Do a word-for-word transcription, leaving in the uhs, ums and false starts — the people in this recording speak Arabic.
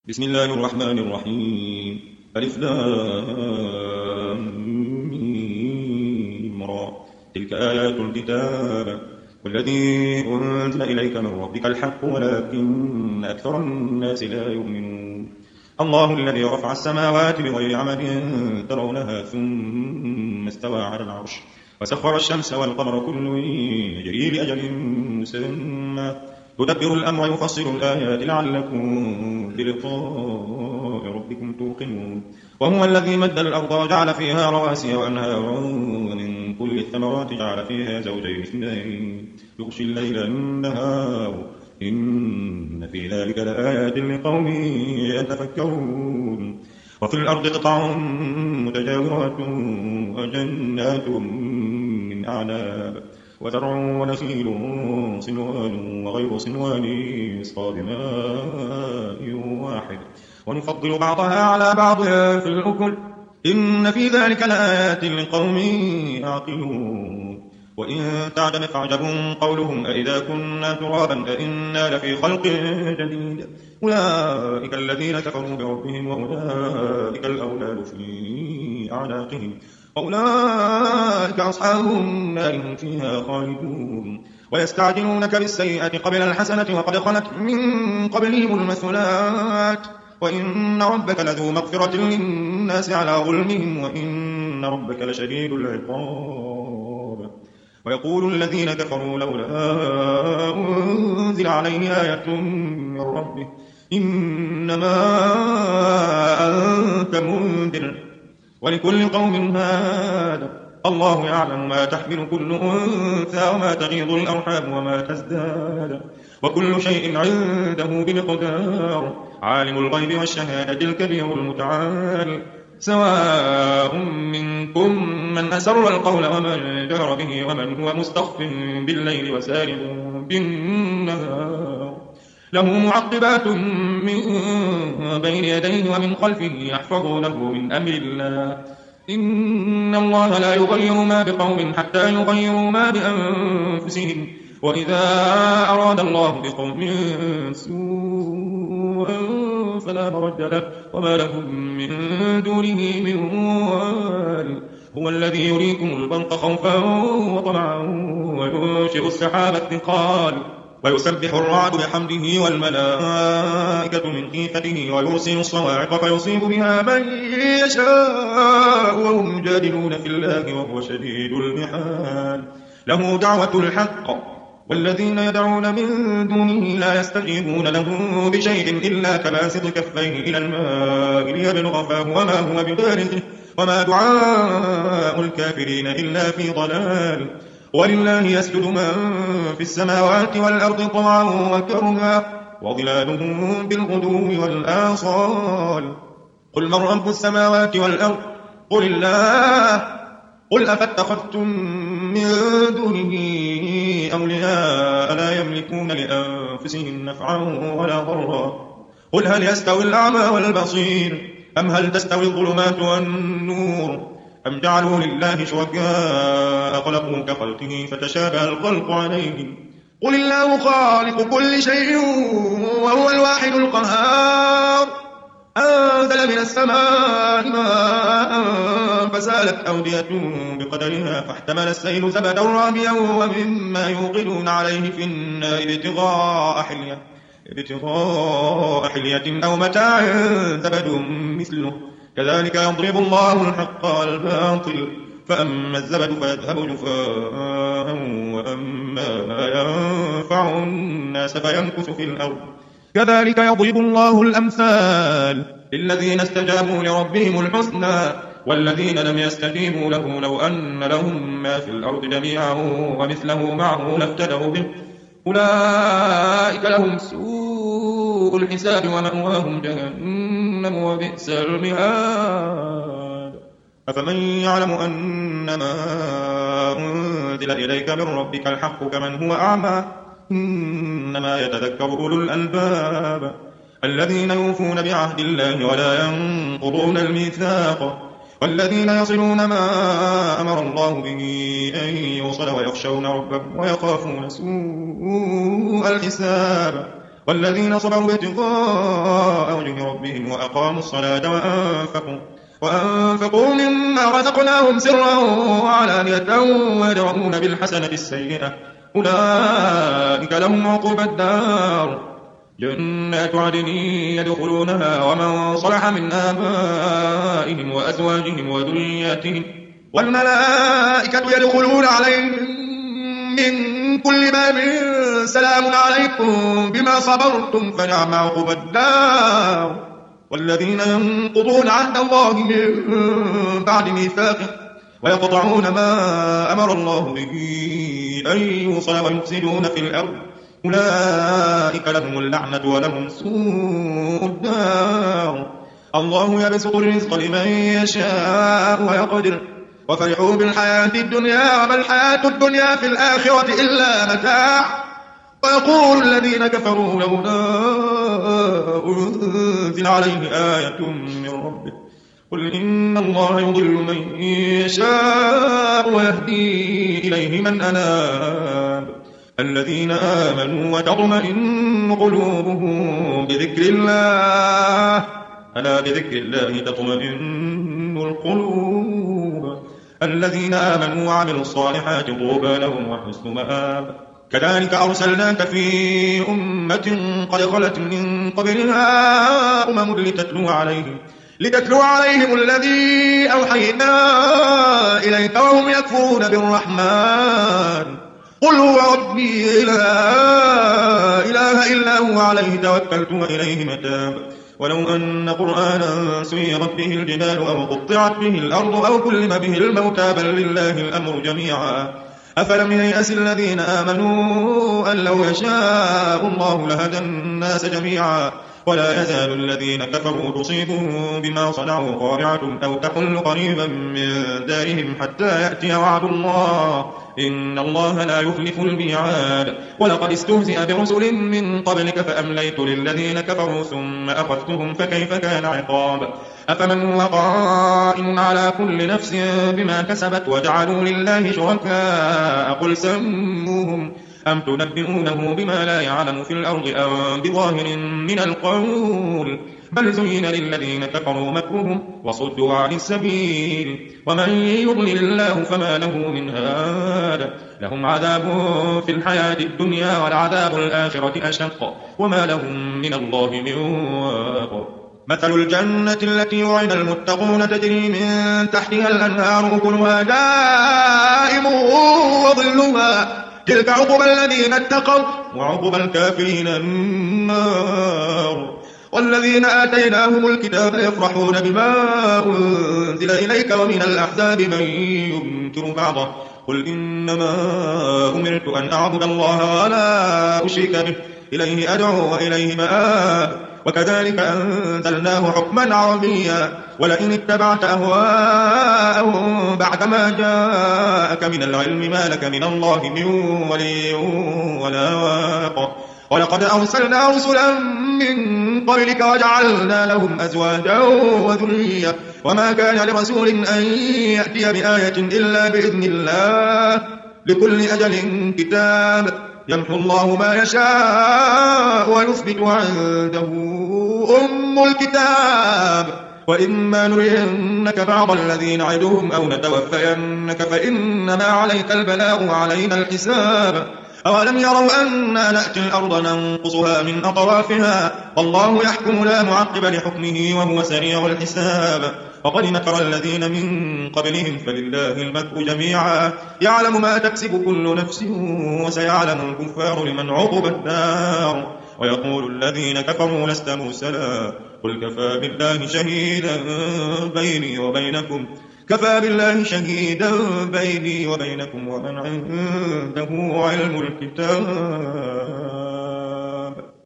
بسم الله الرحمن الرحيم. ألف لام ميم را. تلك آيات الكتاب والذي أنزل إليك من ربك الحق ولكن أكثر الناس لا يؤمنون. الله الذي رفع السماوات بغير عمد ترونها ثم استوى على العرش وسخر الشمس والقمر كل يجري لأجل مسمى يدبر الأمر يفصل الآيات لعلكم بلقاء ربكم توقنون. وهو الذي مد الأرض وجعل فيها رواسي وأنهارا ومن كل الثمرات جعل فيها زوجين اثنين يغشي الليل النهار إن في ذلك لآيات لقوم يتفكرون. وفي الأرض قطع متجاورات وجنات من أعناب وزرع ونخيل صنوان وغير صنوان يسقى بماء واحد ونفضل بعضها على بعض في الأكل إن في ذلك لآيات لقوم يعقلون. وإن تعجب فاعجب قولهم أإذا كنا ترابا أإنا لفي خلق جديد أولئك الذين كفروا بربهم وأولئك الأولاد في أعناقهم وأولئك أصحاب النار هم فيها خالدون. ويستعجلونك بالسيئة قبل الحسنة وقد خلت من قبلهم المثلات وإن ربك لذو مغفرة للناس على ظلمهم وإن ربك لشديد العقاب. ويقول الذين كفروا لولا أنزل عليه آية من ربه إنما أنت منذر ولكل قوم هاد الله يعلم ما تحمل كل أنثى وما تغيض الأرحام وما تزداد وكل شيء عنده بمقدار. عالم الغيب والشهادة الكبير المتعال سواء منكم من أسر القول ومن جهر به ومن هو مستخف بالليل وسارب بالنهار له معقبات من بين يديه ومن خلفه يحفظونه من أمر الله إن الله لا يغير ما بقوم حتى يغيروا ما بأنفسهم وإذا أراد الله بقوم سوءا فلا مرد له وما لهم من دونه من وال. هو الذي يريكم البرق خوفا وطمعا وينشئ السحاب الثقال ويسبح الرعد بحمده والملائكة من خيفته ويرسل الصواعق فيصيب بها من يشاء وهم يجادلون في الله وهو شديد المحال. له دعوة الحق والذين يدعون من دونه لا يستجيبون له بشيء إلا كباسط كفيه إلى الماء ليبلغ فاه وما هو ببالغه وما دعاء الكافرين إلا في ضلال. ولله يسجد من في السماوات والأرض طوعا وكرها وظلالهم بالغدو والآصال. قل من رب السماوات والأرض قل الله قل أفاتخذتم من دونه أولياء لا يملكون لأنفسهم نفعا ولا ضرا. قل هل يستوي الأعمى والبصير أم هل تستوي الظلمات والنور أم جعلوا لله شركاء خلقوا كخلقه فتشابه الخلق عليهم قل الله خالق كل شيء وهو الواحد القهار. أنزل من السماء ماء فسالت أودية بقدرها فاحتمل السيل زبدا رابيا ومما يوقدون عليه في النار ابتغاء حلية ابتغاء حلية أو متاع زبد مثله كذلك يضرب الله الحق والباطل فأما الزبد فيذهب جفاء وأما ما ينفع الناس فيمكث في الأرض كذلك يضرب الله الأمثال للذين استجابوا لربهم الحسنى والذين لم يستجيبوا له لو أن لهم ما في الأرض جميعا ومثله معه لافتدوا به أولئك لهم سوء الحساب ومأواهم جهنم وبئس المهاد. أفمن يعلم أنما أنزل إليك من ربك الحق كمن هو أعمى إنما يتذكر أولو الألباب الذين يوفون بعهد الله ولا ينقضون الميثاق والذين يصلون ما أمر الله به أن يوصل ويخشون ربهم ويخافون سوء الحساب والذين صبروا ابتغاء وجه ربهم وأقاموا الصلاة وأنفقوا وأنفقوا مما رزقناهم سرا وعلانية ويدرؤون بالحسنة السيئة أولئك لهم عقبى الدار جنات عدن يدخلونها ومن صلح من آبائهم وأزواجهم وذرياتهم والملائكة يدخلون عليهم من كل باب سلام عليكم بما صبرتم فنعم عقبى الدار والذين ينقضون عهد الله من بعد ميثاقه ويقطعون ما أمر الله به أن يوصل ويفسدون في الأرض أولئك لهم اللعنة ولهم سوء الدار الله يبسط الرزق لمن يشاء ويقدر وفرحوا بالحياة الدنيا وما الحياة الدنيا في الآخرة إلا متاع ويقول الذين كفروا لولا أنزل عليه آية من ربه قل إن الله يضل من يشاء ويهدي إليه من أناب الذين آمنوا وتطمئن قلوبهم بذكر الله ألا بذكر الله تطمئن القلوب الذين آمنوا وعملوا الصالحات طوبى لهم وحسن مآب كذلك أرسلناك في أمة قد خلت من قبلها أمم لتتلو عليهم لتتلو عليهم الذي أوحينا إليك وهم يكفرون بالرحمن قل هو ربي لا إله إلا هو عليه توكلت وإليه متاب ولو أن قرآنا سيرت به الجبال أو قطعت به الأرض أو كلم به الموتى بل لله الأمر جميعا أفلم ييأس الذين آمنوا أن لو يشاء الله لهدى الناس جميعا ولا يزال الذين كفروا تصيبهم بما صنعوا قارعة أو تحل قريبا من دارهم حتى يأتي وعد الله إن الله لا يخلف الميعاد ولقد استهزئ برسل من قبلك فأمليت للذين كفروا ثم أخذتهم فكيف كان عقاب أفمن هو قائم على كل نفس بما كسبت وجعلوا لله شركاء قل سموهم أم تنبئونه بما لا يعلم في الأرض أم بظاهر من القول بل زين للذين كفروا مكرهم وصدوا عن السبيل ومن يضلل الله فما له من هاد لهم عذاب في الحياة الدنيا والعذاب الآخرة أشق وما لهم من الله من واق مثل الجنة التي وعد المتقون تجري من تحتها الأنهار أكلها دائم وظلها تلك عقبى الذين اتقوا وعقبى الكافرين النار والذين آتيناهم الكتاب يفرحون بما أنزل إليك ومن الأحزاب من ينكر بعضه قل إنما أمرت أن أعبد الله ولا أشرك به إليه أدعو وإليه مآب وكذلك أنزلناه حكما عربيا ولئن اتبعت أهواءهم بعدما جاءك من العلم ما لك من الله من ولي ولا واق ولقد أرسلنا رسلا من قبلك وجعلنا لهم أزواجا وذرية وما كان لرسول أن يأتي بآية إلا بإذن الله لكل أجل كتاب يمحو الله ما يشاء ويثبت عنده أم الكتاب وإما نرينك بعض الذين نعدهم أو نتوفينك فإنما عليك البلاغ وعلينا الحساب أولم يروا أنا نأتي الأرض ننقصها من أطرافها والله يحكم لا معقب لحكمه وهو سريع الحساب وقد مكر الذين من قبلهم فلله المكر جميعا يعلم ما تكسب كل نفس وسيعلم الكفار لمن عقب الدار ويقول الذين كفروا لست مرسلا قل كفى بالله شهيدا بيني وبينكم كفى بالله شهيدا بيني وبينكم ومن عنده علم الكتاب